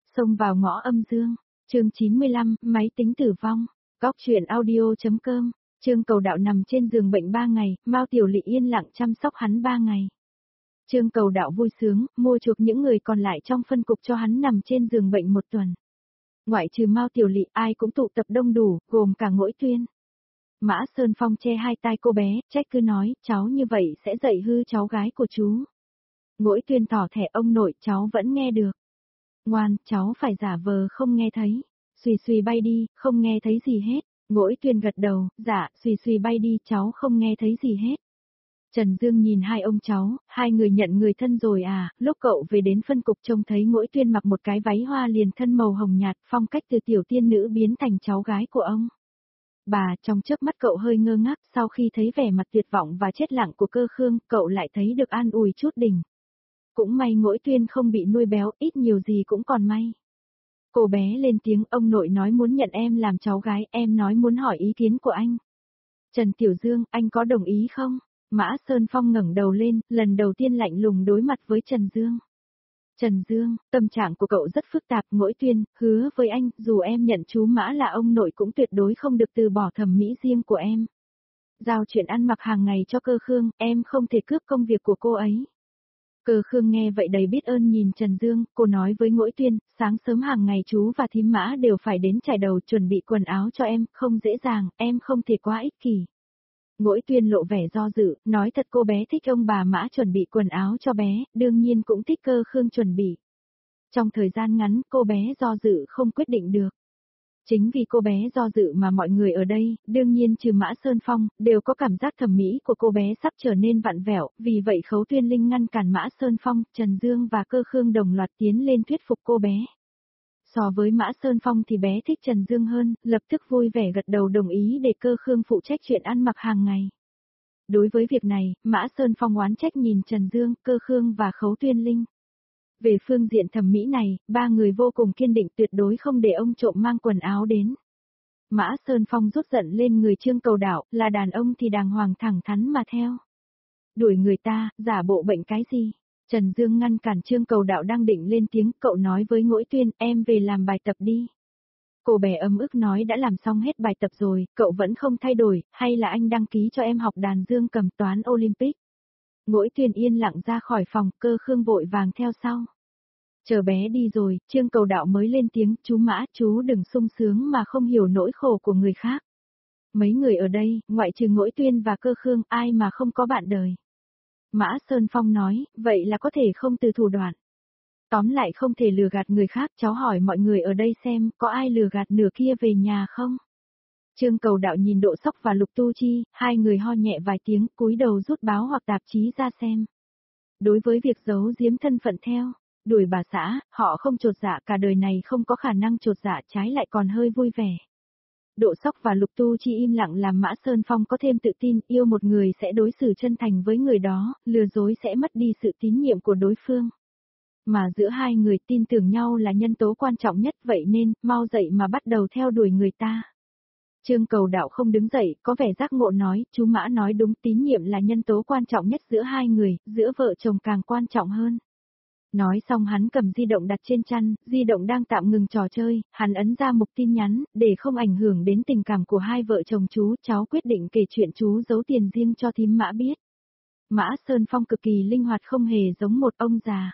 Xông vào ngõ âm dương. Chương 95, máy tính tử vong. Góc truyện audio.com. Trương Cầu Đạo nằm trên giường bệnh 3 ngày, Mao Tiểu Lị yên lặng chăm sóc hắn 3 ngày. Trương Cầu Đạo vui sướng, mua chuộc những người còn lại trong phân cục cho hắn nằm trên giường bệnh 1 tuần. Ngoại trừ Mao Tiểu Lị, ai cũng tụ tập đông đủ, gồm cả Ngỗi Tuyên. Mã Sơn Phong che hai tai cô bé, trách cứ nói, cháu như vậy sẽ dạy hư cháu gái của chú. Ngỗi Tuyên tỏ thẻ ông nội, cháu vẫn nghe được. Ngoan, cháu phải giả vờ không nghe thấy. Xùy xùy bay đi, không nghe thấy gì hết. Ngỗi Tuyên gật đầu, dạ, xùy xùy bay đi, cháu không nghe thấy gì hết. Trần Dương nhìn hai ông cháu, hai người nhận người thân rồi à, lúc cậu về đến phân cục trông thấy Ngỗi Tuyên mặc một cái váy hoa liền thân màu hồng nhạt, phong cách từ tiểu tiên nữ biến thành cháu gái của ông. Bà, trong chớp mắt cậu hơi ngơ ngác, sau khi thấy vẻ mặt tuyệt vọng và chết lặng của Cơ Khương, cậu lại thấy được an ủi chút đỉnh. Cũng may Ngỗi Tuyên không bị nuôi béo, ít nhiều gì cũng còn may. Cô bé lên tiếng, ông nội nói muốn nhận em làm cháu gái, em nói muốn hỏi ý kiến của anh. Trần Tiểu Dương, anh có đồng ý không? Mã Sơn Phong ngẩng đầu lên, lần đầu tiên lạnh lùng đối mặt với Trần Dương. Trần Dương, tâm trạng của cậu rất phức tạp. Ngỗi Tuyên, hứa với anh, dù em nhận chú Mã là ông nội cũng tuyệt đối không được từ bỏ thẩm mỹ riêng của em. Giao chuyện ăn mặc hàng ngày cho Cơ Khương, em không thể cướp công việc của cô ấy. Cơ Khương nghe vậy đầy biết ơn nhìn Trần Dương, cô nói với Ngỗi Tuyên, sáng sớm hàng ngày chú và thím Mã đều phải đến chải đầu chuẩn bị quần áo cho em, không dễ dàng, em không thể quá ích kỷ. Ngỗi Tuyên lộ vẻ do dự, nói thật cô bé thích ông bà Mã chuẩn bị quần áo cho bé, đương nhiên cũng thích Cơ Khương chuẩn bị. Trong thời gian ngắn, cô bé do dự không quyết định được. Chính vì cô bé do dự mà mọi người ở đây, đương nhiên trừ Mã Sơn Phong, đều có cảm giác thẩm mỹ của cô bé sắp trở nên vặn vẹo, vì vậy Khấu Tuyên Linh ngăn cản Mã Sơn Phong, Trần Dương và Cơ Khương đồng loạt tiến lên thuyết phục cô bé. So với Mã Sơn Phong thì bé thích Trần Dương hơn, lập tức vui vẻ gật đầu đồng ý để Cơ Khương phụ trách chuyện ăn mặc hàng ngày. Đối với việc này, Mã Sơn Phong oán trách nhìn Trần Dương, Cơ Khương và Khấu Tuyên Linh. Về phương diện thẩm mỹ này, ba người vô cùng kiên định tuyệt đối không để ông trộm mang quần áo đến. Mã Sơn Phong rút giận lên người Trương Cầu Đạo, là đàn ông thì đàng hoàng thẳng thắn mà theo. Đuổi người ta, giả bộ bệnh cái gì? Trần Dương ngăn cản Trương Cầu Đạo đang định lên tiếng, cậu nói với Ngỗi Tuyên, em về làm bài tập đi. Cô bé ấm ức nói đã làm xong hết bài tập rồi, cậu vẫn không thay đổi, hay là anh đăng ký cho em học đàn dương cầm toán Olympic. Ngỗi Tuyên yên lặng ra khỏi phòng, Cơ Khương vội vàng theo sau. Chờ bé đi rồi, Trương Cầu Đạo mới lên tiếng, chú Mã, chú đừng sung sướng mà không hiểu nỗi khổ của người khác. Mấy người ở đây, ngoại trừ Ngỗi Tuyên và Cơ Khương, ai mà không có bạn đời. Mã Sơn Phong nói, vậy là có thể không từ thủ đoạn. Tóm lại không thể lừa gạt người khác, cháu hỏi mọi người ở đây xem, có ai lừa gạt nửa kia về nhà không? Trương Cầu Đạo nhìn Độ Sóc và Lục Tu Chi, hai người ho nhẹ vài tiếng, cúi đầu rút báo hoặc tạp chí ra xem. Đối với việc giấu giếm thân phận theo, đuổi bà xã, họ không chột dạ, cả đời này không có khả năng chột dạ, trái lại còn hơi vui vẻ. Độ Sóc và Lục Tu Chi im lặng làm Mã Sơn Phong có thêm tự tin, yêu một người sẽ đối xử chân thành với người đó, lừa dối sẽ mất đi sự tín nhiệm của đối phương. Mà giữa hai người tin tưởng nhau là nhân tố quan trọng nhất, vậy nên, mau dậy mà bắt đầu theo đuổi người ta. Trương Cầu Đạo không đứng dậy, có vẻ giác ngộ nói, chú Mã nói đúng, tín nhiệm là nhân tố quan trọng nhất giữa hai người, giữa vợ chồng càng quan trọng hơn. Nói xong hắn cầm di động đặt trên chăn, di động đang tạm ngừng trò chơi, hắn ấn ra mục tin nhắn, để không ảnh hưởng đến tình cảm của hai vợ chồng chú, cháu quyết định kể chuyện chú giấu tiền riêng cho thím Mã biết. Mã Sơn Phong cực kỳ linh hoạt không hề giống một ông già.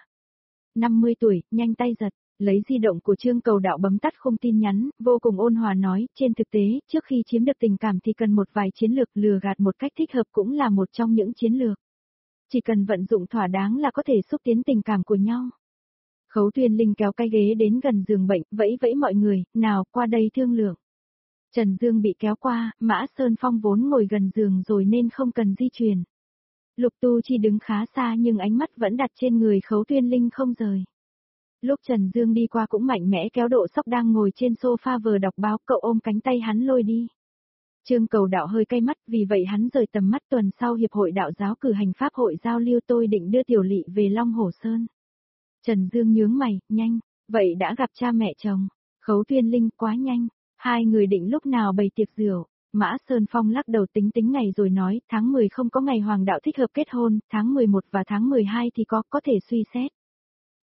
50 tuổi, nhanh tay giật, lấy di động của Trương Cầu Đạo bấm tắt khung tin nhắn, vô cùng ôn hòa nói, trên thực tế, trước khi chiếm được tình cảm thì cần một vài chiến lược, lừa gạt một cách thích hợp cũng là một trong những chiến lược. Chỉ cần vận dụng thỏa đáng là có thể xúc tiến tình cảm của nhau. Khấu Tuyên Linh kéo cái ghế đến gần giường bệnh, vẫy vẫy mọi người, nào, qua đây thương lượng. Trần Dương bị kéo qua, Mã Sơn Phong vốn ngồi gần giường rồi nên không cần di chuyển. Lục Tu Chi đứng khá xa nhưng ánh mắt vẫn đặt trên người Khấu Tuyên Linh không rời. Lúc Trần Dương đi qua cũng mạnh mẽ kéo Độ Sóc đang ngồi trên sofa vừa đọc báo, cậu ôm cánh tay hắn lôi đi. Trương Cầu Đạo hơi cay mắt, vì vậy hắn rời tầm mắt. Tuần sau Hiệp hội Đạo giáo cử hành pháp hội giao lưu, tôi định đưa Tiểu Lị về Long Hồ Sơn. Trần Dương nhướng mày, nhanh, vậy đã gặp cha mẹ chồng. Khấu Tuyên Linh, quá nhanh, hai người định lúc nào bày tiệc rượu. Mã Sơn Phong lắc đầu tính ngày rồi nói, tháng 10 không có ngày Hoàng đạo thích hợp kết hôn, tháng 11 và tháng 12 thì có thể suy xét.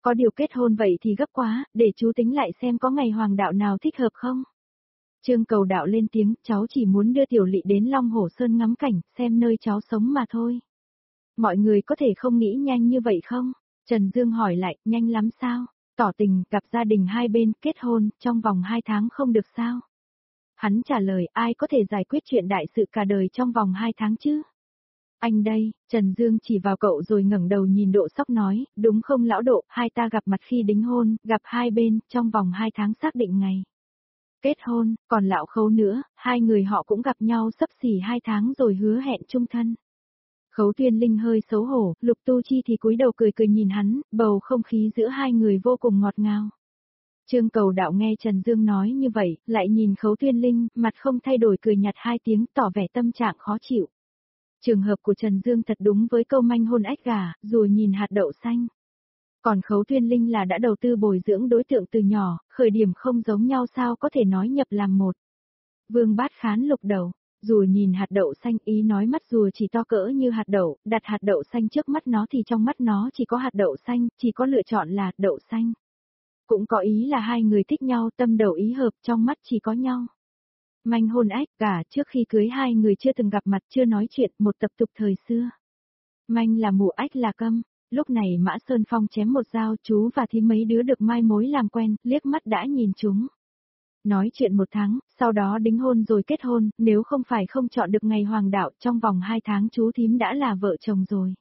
Có điều kết hôn vậy thì gấp quá, để chú tính lại xem có ngày hoàng đạo nào thích hợp không. Trương Cầu Đạo lên tiếng, cháu chỉ muốn đưa Tiểu Lị đến Long Hổ Sơn ngắm cảnh, xem nơi cháu sống mà thôi. Mọi người có thể không nghĩ nhanh như vậy không? Trần Dương hỏi lại, nhanh lắm sao? Tỏ tình, gặp gia đình hai bên, kết hôn, trong vòng 2 tháng không được sao? Hắn trả lời, ai có thể giải quyết chuyện đại sự cả đời trong vòng 2 tháng chứ? Anh đây, Trần Dương chỉ vào cậu rồi ngẩng đầu nhìn Độ Sóc nói, đúng không lão Độ, hai ta gặp mặt khi đính hôn, gặp hai bên, trong vòng 2 tháng xác định ngày kết hôn, còn lão Khấu nữa, hai người họ cũng gặp nhau sắp xỉ 2 tháng rồi hứa hẹn chung thân. Khấu Tuyên Linh hơi xấu hổ, Lục Tu Chi thì cúi đầu cười cười nhìn hắn, bầu không khí giữa hai người vô cùng ngọt ngào. Trương Cầu Đạo nghe Trần Dương nói như vậy, lại nhìn Khấu Tuyên Linh, mặt không thay đổi cười nhạt 2 tiếng, tỏ vẻ tâm trạng khó chịu. Trường hợp của Trần Dương thật đúng với câu manh hôn ếch gà, rồi nhìn hạt đậu xanh. Còn Khấu Tuyên Linh là đã đầu tư bồi dưỡng đối tượng từ nhỏ, khởi điểm không giống nhau sao có thể nói nhập làm một. Vương Bát Khán lục đầu, rùa nhìn hạt đậu xanh, ý nói mắt rùa chỉ to cỡ như hạt đậu, đặt hạt đậu xanh trước mắt nó thì trong mắt nó chỉ có hạt đậu xanh, chỉ có lựa chọn là đậu xanh. Cũng có ý là hai người thích nhau, tâm đầu ý hợp, trong mắt chỉ có nhau. Manh hôn ếch gà, trước khi cưới hai người chưa từng gặp mặt, chưa nói chuyện, một tập tục thời xưa. Manh là mù, ếch là câm. Lúc này Mã Sơn Phong chém một dao, chú và thím mấy đứa được mai mối làm quen, liếc mắt đã nhìn chúng. Nói chuyện 1 tháng, sau đó đính hôn rồi kết hôn, nếu không phải không chọn được ngày hoàng đạo, trong vòng 2 tháng chú thím đã là vợ chồng rồi.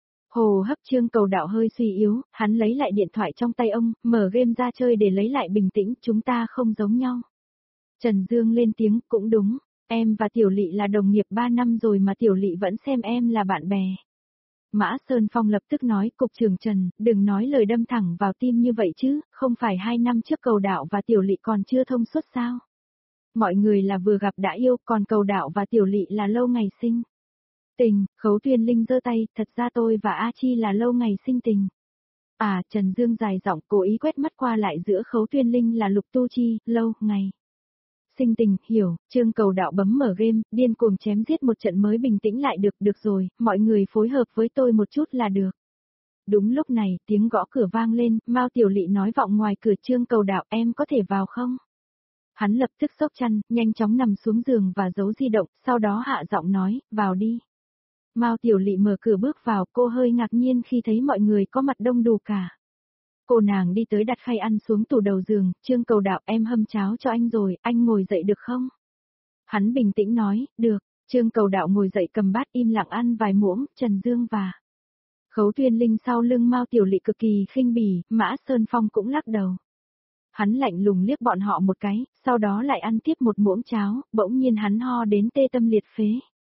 Hồ hấp Trương Cầu Đạo hơi suy yếu, hắn lấy lại điện thoại trong tay ông, mở game ra chơi để lấy lại bình tĩnh, chúng ta không giống nhau. Trần Dương lên tiếng, cũng đúng, em và Tiểu Lị là đồng nghiệp 3 năm rồi mà Tiểu Lị vẫn xem em là bạn bè. Mã Sơn Phong lập tức nói, cục trưởng Trần, đừng nói lời đâm thẳng vào tim như vậy chứ, không phải 2 năm trước Cầu Đạo và Tiểu Lị còn chưa thông suốt sao? Mọi người là vừa gặp đã yêu, còn Cầu Đạo và Tiểu Lị là lâu ngày sinh tình. Khấu Tuyên Linh giơ tay, thật ra tôi và A Chi là lâu ngày sinh tình. À, Trần Dương dài giọng, cố ý quét mắt qua lại giữa Khấu Tuyên Linh là Lục Tu Chi, lâu ngày sinh tình, hiểu. Trương Cầu Đạo bấm mở game, điên cuồng chém giết một trận mới bình tĩnh lại được rồi, mọi người phối hợp với tôi một chút là được. Đúng lúc này, tiếng gõ cửa vang lên, Mao Tiểu Lị nói vọng ngoài cửa. Trương Cầu Đạo, em có thể vào không? Hắn lập tức xốc chăn, nhanh chóng nằm xuống giường và giấu di động, sau đó hạ giọng nói, vào đi. Mao Tiểu Lị mở cửa bước vào, cô hơi ngạc nhiên khi thấy mọi người có mặt đông đủ cả. Cô nàng đi tới đặt khay ăn xuống tủ đầu giường, Trương Cầu Đạo, em hâm cháo cho anh rồi, anh ngồi dậy được không? Hắn bình tĩnh nói, được. Trương Cầu Đạo ngồi dậy cầm bát im lặng ăn vài muỗng. Trần Dương và Khấu Tuyên Linh sau lưng Mao Tiểu Lị cực kỳ khinh bỉ, Mã Sơn Phong cũng lắc đầu. Hắn lạnh lùng liếc bọn họ một cái, sau đó lại ăn tiếp một muỗng cháo, bỗng nhiên hắn ho đến tê tâm liệt phế.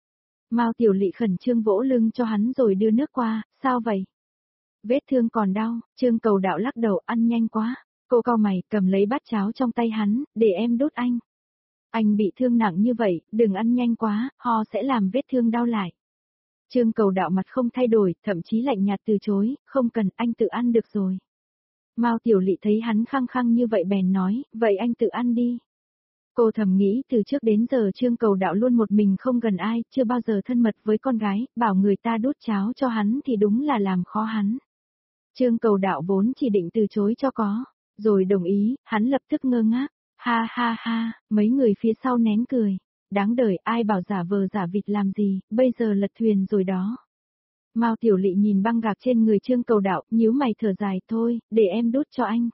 Mao Tiểu Lị khẩn trương vỗ lưng cho hắn rồi đưa nước qua, sao vậy? Vết thương còn đau, Trương Cầu Đạo lắc đầu, ăn nhanh quá. Cô cau mày, cầm lấy bát cháo trong tay hắn, để em đút anh. Anh bị thương nặng như vậy, đừng ăn nhanh quá, ho sẽ làm vết thương đau lại. Trương Cầu Đạo mặt không thay đổi, thậm chí lạnh nhạt từ chối, không cần, anh tự ăn được rồi. Mao Tiểu Lị thấy hắn khăng khăng như vậy bèn nói, vậy anh tự ăn đi. Cô thầm nghĩ từ trước đến giờ Trương Cầu Đạo luôn một mình không gần ai, chưa bao giờ thân mật với con gái, bảo người ta đút cháo cho hắn thì đúng là làm khó hắn. Trương Cầu Đạo vốn chỉ định từ chối cho có, rồi đồng ý, hắn lập tức ngơ ngác, ha ha ha, mấy người phía sau nén cười, đáng đời, ai bảo giả vờ giả vịt làm gì, bây giờ lật thuyền rồi đó. Mao Tiểu Lị nhìn băng gạc trên người Trương Cầu Đạo, nhíu mày thở dài, thôi, để em đút cho anh.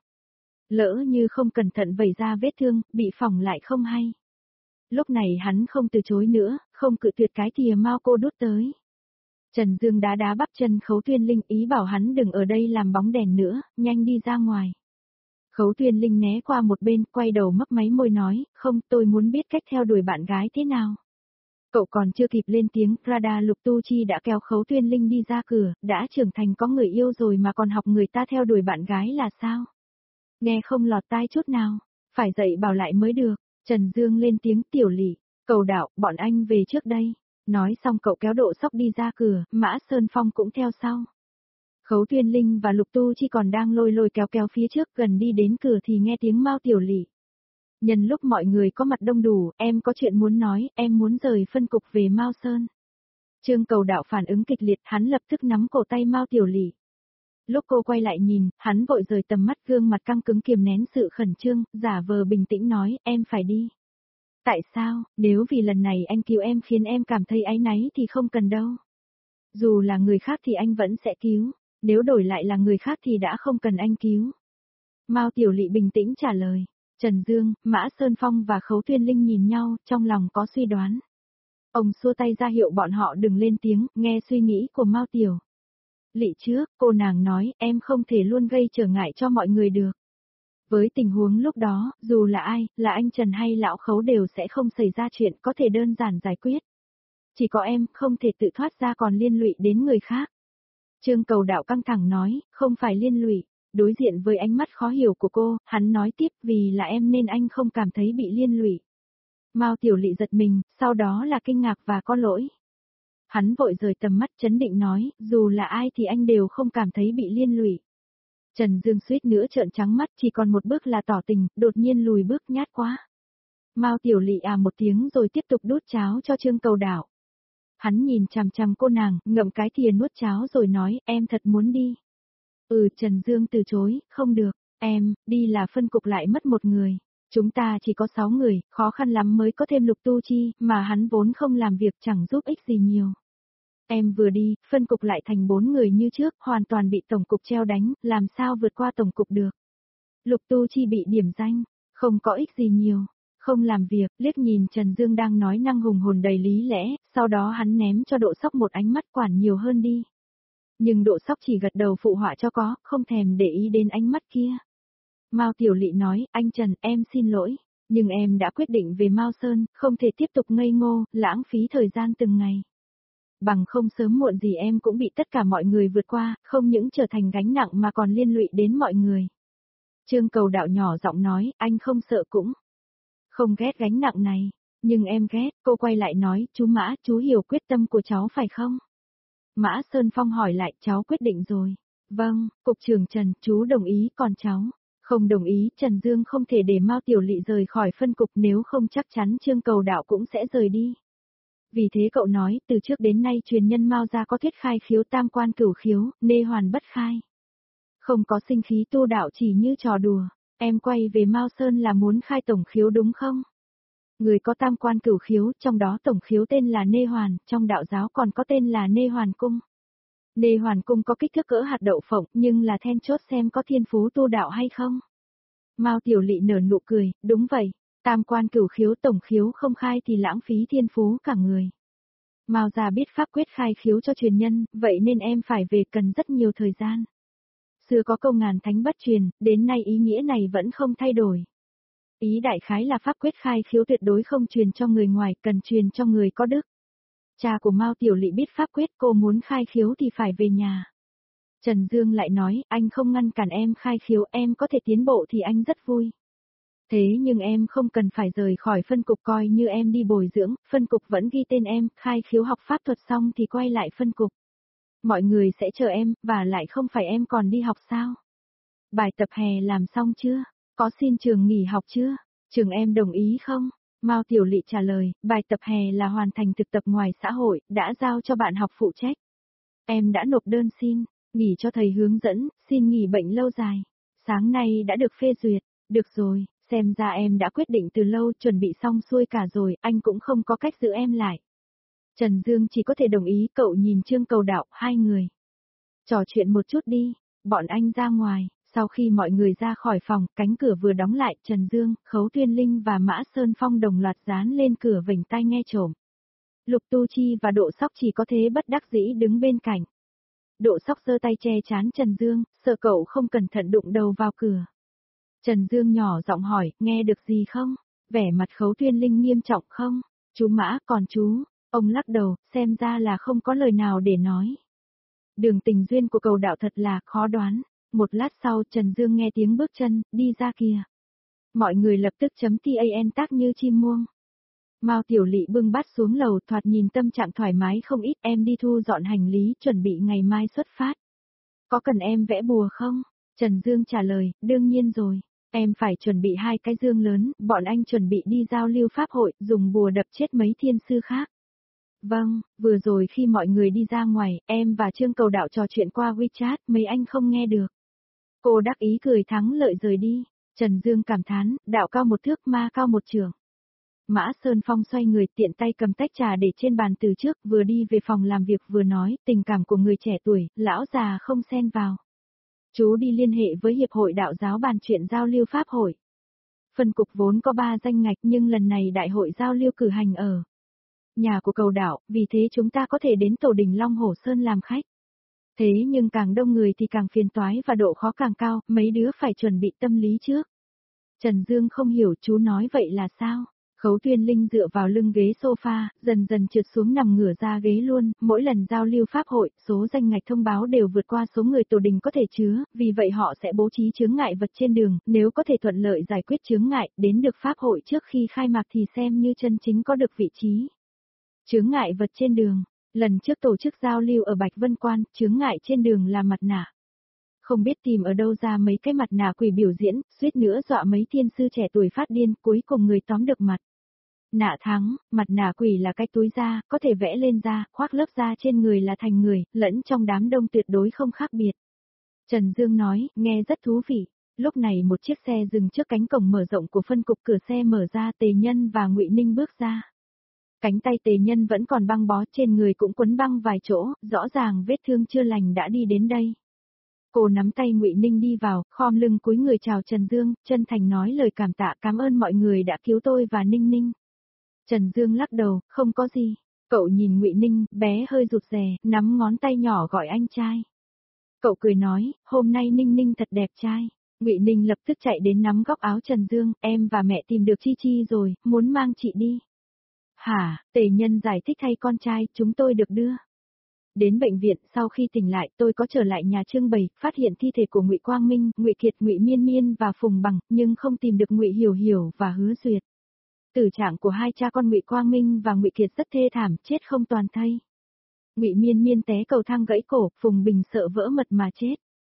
Lỡ như không cẩn thận vẩy ra vết thương, bị phỏng lại không hay. Lúc này hắn không từ chối nữa, không cự tuyệt cái thìa Mao cô đút tới. Trần Dương đá đá bắp chân Khấu Tuyên Linh, ý bảo hắn đừng ở đây làm bóng đèn nữa, nhanh đi ra ngoài. Khấu Tuyên Linh né qua một bên, quay đầu mấp máy môi nói, không, tôi muốn biết cách theo đuổi bạn gái thế nào. Cậu còn chưa kịp lên tiếng, Prada Lục Tu Chi đã kéo Khấu Tuyên Linh đi ra cửa, đã trưởng thành có người yêu rồi mà còn học người ta theo đuổi bạn gái là sao? Nghe không lọt tai chút nào, phải dạy bảo lại mới được. Trần Dương lên tiếng, Tiểu Lị, Cầu Đạo, bọn anh về trước đây. Nói xong cậu kéo Độ Sóc đi ra cửa, Mã Sơn Phong cũng theo sau. Khấu Tuyên Linh và Lục Tu Chi còn đang lôi lôi kéo kéo phía trước, gần đi đến cửa thì nghe tiếng Mao Tiểu Lị. Nhân lúc mọi người có mặt đông đủ, em có chuyện muốn nói, em muốn rời phân cục về Mao Sơn. Trương Cầu Đạo phản ứng kịch liệt, hắn lập tức nắm cổ tay Mao Tiểu Lị. Lúc cô quay lại nhìn, hắn vội rời tầm mắt, gương mặt căng cứng kiềm nén sự khẩn trương, giả vờ bình tĩnh nói, em phải đi. Tại sao, nếu vì lần này anh cứu em khiến em cảm thấy áy náy thì không cần đâu. Dù là người khác thì anh vẫn sẽ cứu, nếu đổi lại là người khác thì đã không cần anh cứu. Mao Tiểu Lị bình tĩnh trả lời. Trần Dương, Mã Sơn Phong và Khấu Tuyên Linh nhìn nhau, trong lòng có suy đoán. Ông xua tay ra hiệu bọn họ đừng lên tiếng, nghe suy nghĩ của Mao Tiểu Lị trước, cô nàng nói, em không thể luôn gây trở ngại cho mọi người được. Với tình huống lúc đó, dù là ai, là anh Trần hay lão Khấu đều sẽ không xảy ra chuyện, có thể đơn giản giải quyết. Chỉ có em, không thể tự thoát ra còn liên lụy đến người khác. Trương Cầu Đạo căng thẳng nói, không phải liên lụy. Đối diện với ánh mắt khó hiểu của cô, hắn nói tiếp, vì là em nên anh không cảm thấy bị liên lụy. Mao Tiểu Lị giật mình, sau đó là kinh ngạc và có lỗi. Hắn vội rời tầm mắt trấn định nói, dù là ai thì anh đều không cảm thấy bị liên lụy. Trần Dương suýt nữa trợn trắng mắt, chỉ còn một bước là tỏ tình, đột nhiên lùi bước nhát quá. Mao Tiểu Lị à một tiếng rồi tiếp tục đút cháo cho Trương Cầu Đạo. Hắn nhìn chằm chằm cô nàng, ngậm cái thìa nuốt cháo rồi nói, em thật muốn đi. Trần Dương từ chối, không được, em, đi là phân cục lại mất một người. Chúng ta chỉ có 6 người, khó khăn lắm mới có thêm Lục Tu Chi, mà hắn vốn không làm việc chẳng giúp ích gì nhiều. Em vừa đi, phân cục lại thành 4 người như trước, hoàn toàn bị tổng cục treo đánh, làm sao vượt qua tổng cục được. Lục Tu Chi bị điểm danh, không có ích gì nhiều, không làm việc, liếc nhìn Trần Dương đang nói năng hùng hồn đầy lý lẽ, sau đó hắn ném cho Độ Sóc một ánh mắt quản nhiều hơn đi. Nhưng Độ Sóc chỉ gật đầu phụ họa cho có, không thèm để ý đến ánh mắt kia. Mao Tiểu Lị nói, anh Trần, em xin lỗi, nhưng em đã quyết định về Mao Sơn, không thể tiếp tục ngây ngô, lãng phí thời gian từng ngày. Bằng không sớm muộn gì em cũng bị tất cả mọi người vượt qua, không những trở thành gánh nặng mà còn liên lụy đến mọi người. Trương Cầu Đạo nhỏ giọng nói, anh không sợ cũng không ghét gánh nặng này, nhưng em ghét. Cô quay lại nói, chú Mã, chú hiểu quyết tâm của cháu phải không? Mã Sơn Phong hỏi lại, cháu quyết định rồi. Vâng, Cục trưởng Trần, chú đồng ý, còn cháu? Không đồng ý, Trần Dương không thể để Mao Tiểu Lị rời khỏi phân cục, nếu không chắc chắn Trương Cầu Đạo cũng sẽ rời đi. Vì thế cậu nói, từ trước đến nay truyền nhân Mao gia có thuyết khai khiếu tam quan cửu khiếu, nê hoàn bất khai. Không có sinh khí tu đạo chỉ như trò đùa, em quay về Mao Sơn là muốn khai tổng khiếu đúng không? Người có tam quan cửu khiếu, trong đó tổng khiếu tên là nê hoàn, trong đạo giáo còn có tên là nê hoàn cung. Nê hoàn cung có kích thước cỡ hạt đậu phộng, nhưng là then chốt xem có thiên phú tu đạo hay không. Mao Tiểu Lị nở nụ cười, đúng vậy, tam quan cửu khiếu tổng khiếu không khai thì lãng phí thiên phú cả người. Mao gia biết pháp quyết khai khiếu cho truyền nhân, vậy nên em phải về cần rất nhiều thời gian. Xưa có câu ngàn thánh bất truyền, đến nay ý nghĩa này vẫn không thay đổi. Ý đại khái là pháp quyết khai khiếu tuyệt đối không truyền cho người ngoài, cần truyền cho người có đức. Cha của Mao Tiểu Lị biết pháp quyết, cô muốn khai khiếu thì phải về nhà. Trần Dương lại nói, anh không ngăn cản em khai khiếu, em có thể tiến bộ thì anh rất vui. Thế nhưng em không cần phải rời khỏi phân cục, coi như em đi bồi dưỡng, phân cục vẫn ghi tên em, khai khiếu học pháp thuật xong thì quay lại phân cục. Mọi người sẽ chờ em, và lại không phải em còn đi học sao? Bài tập hè làm xong chưa? Có xin trường nghỉ học chưa? Trường em đồng ý không? Mao Tiểu Lị trả lời, bài tập hè là hoàn thành thực tập ngoài xã hội, đã giao cho bạn học phụ trách. Em đã nộp đơn xin, nghỉ cho thầy hướng dẫn, xin nghỉ bệnh lâu dài. Sáng nay đã được phê duyệt, được rồi, xem ra em đã quyết định từ lâu, chuẩn bị xong xuôi cả rồi, anh cũng không có cách giữ em lại. Trần Dương chỉ có thể đồng ý, cậu nhìn Trương Cầu Đạo, hai người. Trò chuyện một chút đi, bọn anh ra ngoài. Sau khi mọi người ra khỏi phòng, cánh cửa vừa đóng lại, Trần Dương, Khấu Tuyên Linh và Mã Sơn Phong đồng loạt dán lên cửa vểnh tai nghe trộm. Lục Tu Chi và Độ Sóc chỉ có thế bất đắc dĩ đứng bên cạnh. Độ Sóc giơ tay che chán Trần Dương, sợ cậu không cẩn thận đụng đầu vào cửa. Trần Dương nhỏ giọng hỏi, nghe được gì không? Vẻ mặt Khấu Tuyên Linh nghiêm trọng không? Chú Mã, còn chú? Ông lắc đầu, xem ra là không có lời nào để nói. Đường tình duyên của Cầu Đạo thật là khó đoán. Một lát sau Trần Dương nghe tiếng bước chân, đi ra kìa. Mọi người lập tức chấm TAN tác như chim muông. Mao Tiểu Lị bưng bát xuống lầu, thoạt nhìn tâm trạng thoải mái không ít, em đi thu dọn hành lý, chuẩn bị ngày mai xuất phát. Có cần em vẽ bùa không? Trần Dương trả lời, đương nhiên rồi. Em phải chuẩn bị 2 cái dương lớn, bọn anh chuẩn bị đi giao lưu pháp hội, dùng bùa đập chết mấy thiên sư khác. Vâng, vừa rồi khi mọi người đi ra ngoài, em và Trương Cầu Đạo trò chuyện qua WeChat, mấy anh không nghe được. Cô đắc ý cười thắng lợi rời đi. Trần Dương cảm thán, đạo cao một thước ma cao một trượng. Mã Sơn Phong xoay người tiện tay cầm tách trà để trên bàn từ trước, vừa đi về phòng làm việc vừa nói, tình cảm của người trẻ tuổi, lão già không xen vào. Chú đi liên hệ với Hiệp hội Đạo giáo bàn chuyện giao lưu pháp hội. Phân cục vốn có 3 danh ngạch nhưng lần này đại hội giao lưu cử hành ở nhà của Cầu Đạo, vì thế chúng ta có thể đến Tổ đình Long Hổ Sơn làm khách. Thế nhưng càng đông người thì càng phiền toái và độ khó càng cao, mấy đứa phải chuẩn bị tâm lý trước. Trần Dương không hiểu chú nói vậy là sao? Khấu Tuyên Linh dựa vào lưng ghế sofa, dần dần trượt xuống nằm ngửa ra ghế luôn, mỗi lần giao lưu pháp hội, số danh ngạch thông báo đều vượt qua số người tổ đình có thể chứa, vì vậy họ sẽ bố trí chướng ngại vật trên đường, nếu có thể thuận lợi giải quyết chướng ngại, đến được pháp hội trước khi khai mạc thì xem như chân chính có được vị trí. Chướng ngại vật trên đường, lần trước tổ chức giao lưu ở Bạch Vân Quan, chướng ngại trên đường là mặt nạ. Không biết tìm ở đâu ra mấy cái mặt nạ quỷ biểu diễn, suýt nữa dọa mấy thiên sư trẻ tuổi phát điên, cuối cùng người tóm được mặt nạ thắng, mặt nạ quỷ là cái túi da, có thể vẽ lên da, khoác lớp da trên người là thành người, lẫn trong đám đông tuyệt đối không khác biệt. Trần Dương nói, nghe rất thú vị. Lúc này một chiếc xe dừng trước cánh cổng mở rộng của phân cục, cửa xe mở ra, Tề Nhân và Ngụy Ninh bước ra. Cánh tay Tề Nhân vẫn còn băng bó, trên người cũng quấn băng vài chỗ, rõ ràng vết thương chưa lành đã đi đến đây. Cô nắm tay Ngụy Ninh đi vào, khom lưng cúi người chào Trần Dương, chân thành nói lời cảm tạ, cảm ơn mọi người đã cứu tôi và Ninh Ninh. Trần Dương lắc đầu, không có gì. Cậu nhìn Ngụy Ninh, bé hơi rụt rè, nắm ngón tay nhỏ gọi anh trai. Cậu cười nói, hôm nay Ninh Ninh thật đẹp trai. Ngụy Ninh lập tức chạy đến nắm góc áo Trần Dương, em và mẹ tìm được Chi Chi rồi, muốn mang chị đi. Hả, Tề Nhân giải thích thay con trai, chúng tôi được đưa đến bệnh viện. Sau khi tỉnh lại, tôi có trở lại nhà trưng bày, phát hiện thi thể của Ngụy Quang Minh, Ngụy Kiệt, Ngụy Miên Miên và Phùng Bằng, nhưng không tìm được Ngụy Hiểu Hiểu và Hứa Duyệt. Tử trạng của hai cha con Ngụy Quang Minh và Ngụy Kiệt rất thê thảm, chết không toàn thây. Ngụy Miên Miên té cầu thang gãy cổ, Phùng Bình sợ vỡ mật mà chết.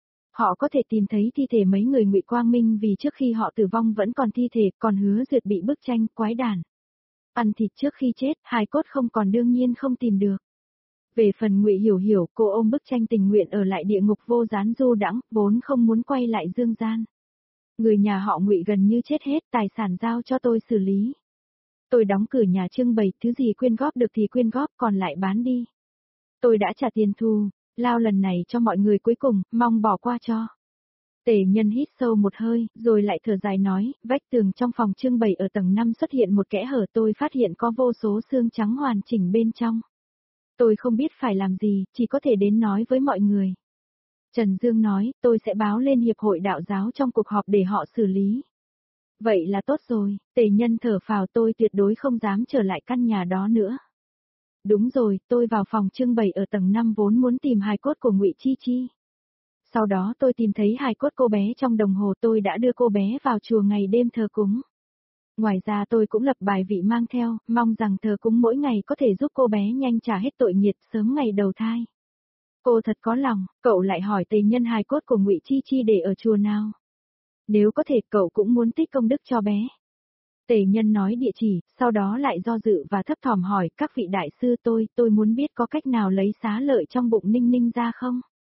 Họ có thể tìm thấy thi thể mấy người Ngụy Quang Minh vì trước khi họ tử vong vẫn còn thi thể, còn Hứa Duyệt bị bức tranh quái đản ăn thịt trước khi chết, hài cốt không còn đương nhiên không tìm được. Về phần Ngụy Hiểu Hiểu, cô ôm bức tranh tình nguyện ở lại địa ngục vô gián du đãng, vốn không muốn quay lại dương gian. Người nhà họ Ngụy gần như chết hết, tài sản giao cho tôi xử lý. Tôi đóng cửa nhà trưng bày, thứ gì quyên góp được thì quyên góp, còn lại bán đi. Tôi đã trả tiền thu, lao lần này cho mọi người cuối cùng, mong bỏ qua cho. Tề Nhân hít sâu một hơi, rồi lại thở dài nói, vách tường trong phòng trưng bày ở tầng 5 xuất hiện một kẽ hở, tôi phát hiện có vô số xương trắng hoàn chỉnh bên trong. Tôi không biết phải làm gì, chỉ có thể đến nói với mọi người. Trần Dương nói, tôi sẽ báo lên Hiệp hội Đạo giáo trong cuộc họp để họ xử lý. Vậy là tốt rồi, Tề Nhân thở phào, tôi tuyệt đối không dám trở lại căn nhà đó nữa. Đúng rồi, tôi vào phòng trưng bày ở tầng 5 vốn muốn tìm hài cốt của Ngụy Chi Chi. Sau đó tôi tìm thấy hài cốt cô bé trong đồng hồ, tôi đã đưa cô bé vào chùa ngày đêm thờ cúng. Ngoài ra tôi cũng lập bài vị mang theo, mong rằng thờ cúng mỗi ngày có thể giúp cô bé nhanh trả hết tội nghiệp sớm ngày đầu thai. Cô thật có lòng, cậu lại hỏi Tề Nhân hài cốt của Ngụy Chi Chi để ở chùa nào. Nếu có thể cậu cũng muốn tích công đức cho bé. Tề Nhân nói địa chỉ, sau đó lại do dự và thấp thỏm hỏi các vị đại sư, tôi muốn biết có cách nào lấy xá lợi trong bụng Ninh Ninh ra không?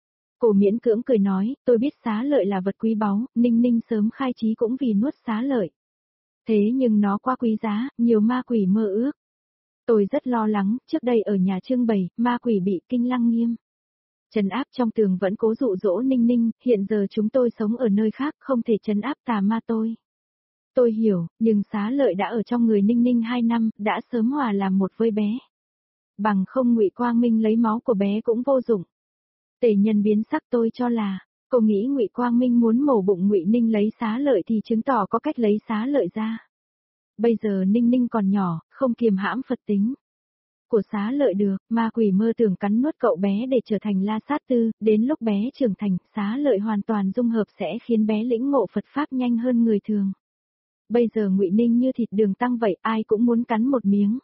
Cô miễn cưỡng cười nói, tôi biết xá lợi là vật quý báu, Ninh Ninh sớm khai trí cũng vì nuốt xá lợi. Thế nhưng nó quá quý giá, nhiều ma quỷ mơ ước. Tôi rất lo lắng, trước đây ở nhà trưng bày, ma quỷ bị kinh lăng nghiêm. Trấn áp trong tường vẫn cố dụ dỗ Ninh Ninh, hiện giờ chúng tôi sống ở nơi khác, không thể trấn áp tà ma tôi. Tôi hiểu, nhưng xá lợi đã ở trong người Ninh Ninh 2 năm, đã sớm hòa làm một với bé. Bằng không Ngụy Quang Minh lấy máu của bé cũng vô dụng. Tề Nhân biến sắc, tôi cho là, cô nghĩ Ngụy Quang Minh muốn mổ bụng Ngụy Ninh lấy xá lợi thì chứng tỏ có cách lấy xá lợi ra. Bây giờ Ninh Ninh còn nhỏ, không kiềm hãm Phật tính của xá lợi được, ma quỷ mơ tưởng cắn nuốt cậu bé để trở thành La Sát Tư, đến lúc bé trưởng thành, xá lợi hoàn toàn dung hợp sẽ khiến bé lĩnh ngộ Phật Pháp nhanh hơn người thường. Bây giờ Ngụy Ninh như thịt đường tăng vậy, ai cũng muốn cắn một miếng.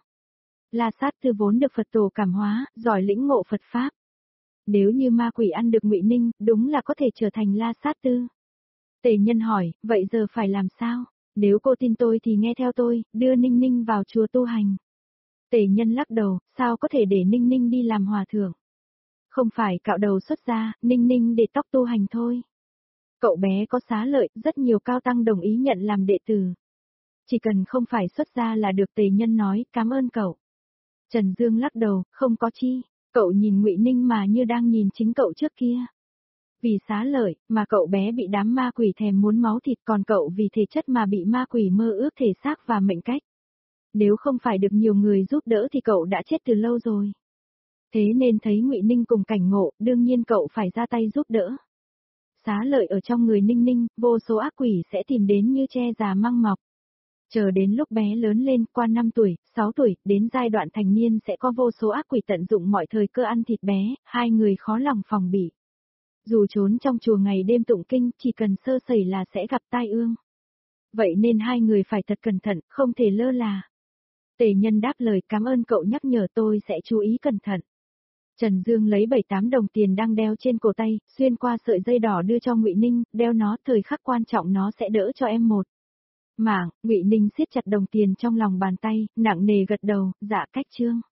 La Sát Tư vốn được Phật tổ cảm hóa, giỏi lĩnh ngộ Phật Pháp. Nếu như ma quỷ ăn được Ngụy Ninh, đúng là có thể trở thành La Sát Tư. Tề Nhân hỏi, vậy giờ phải làm sao? Nếu cô tin tôi thì nghe theo tôi, đưa Ninh Ninh vào chùa tu hành. Tề Nhân lắc đầu, sao có thể để Ninh Ninh đi làm hòa thượng? Không phải cạo đầu xuất gia, Ninh Ninh để tóc tu hành thôi. Cậu bé có xá lợi, rất nhiều cao tăng đồng ý nhận làm đệ tử. Chỉ cần không phải xuất gia là được. Tề Nhân nói, cảm ơn cậu. Trần Dương lắc đầu, không có chi, cậu nhìn Ngụy Ninh mà như đang nhìn chính cậu trước kia. Vì xá lợi, mà cậu bé bị đám ma quỷ thèm muốn máu thịt, còn cậu vì thể chất mà bị ma quỷ mơ ước thể xác và mệnh cách. Nếu không phải được nhiều người giúp đỡ thì cậu đã chết từ lâu rồi. Thế nên thấy Ngụy Ninh cùng cảnh ngộ, đương nhiên cậu phải ra tay giúp đỡ. Xá lợi ở trong người Ninh Ninh, vô số ác quỷ sẽ tìm đến như tre già măng mọc. Chờ đến lúc bé lớn lên, qua 5 tuổi, 6 tuổi, đến giai đoạn thành niên sẽ có vô số ác quỷ tận dụng mọi thời cơ ăn thịt bé, hai người khó lòng phòng bị. Dù trốn trong chùa ngày đêm tụng kinh, chỉ cần sơ sẩy là sẽ gặp tai ương. Vậy nên hai người phải thật cẩn thận, không thể lơ là. Tề Nhân đáp lời, cảm ơn cậu nhắc nhở, tôi sẽ chú ý cẩn thận. Trần Dương lấy 7-8 đồng tiền đang đeo trên cổ tay, xuyên qua sợi dây đỏ đưa cho Ngụy Ninh, đeo nó, thời khắc quan trọng nó sẽ đỡ cho em một. Ngụy Ninh siết chặt đồng tiền trong lòng bàn tay, nặng nề gật đầu, dạ cách Trương.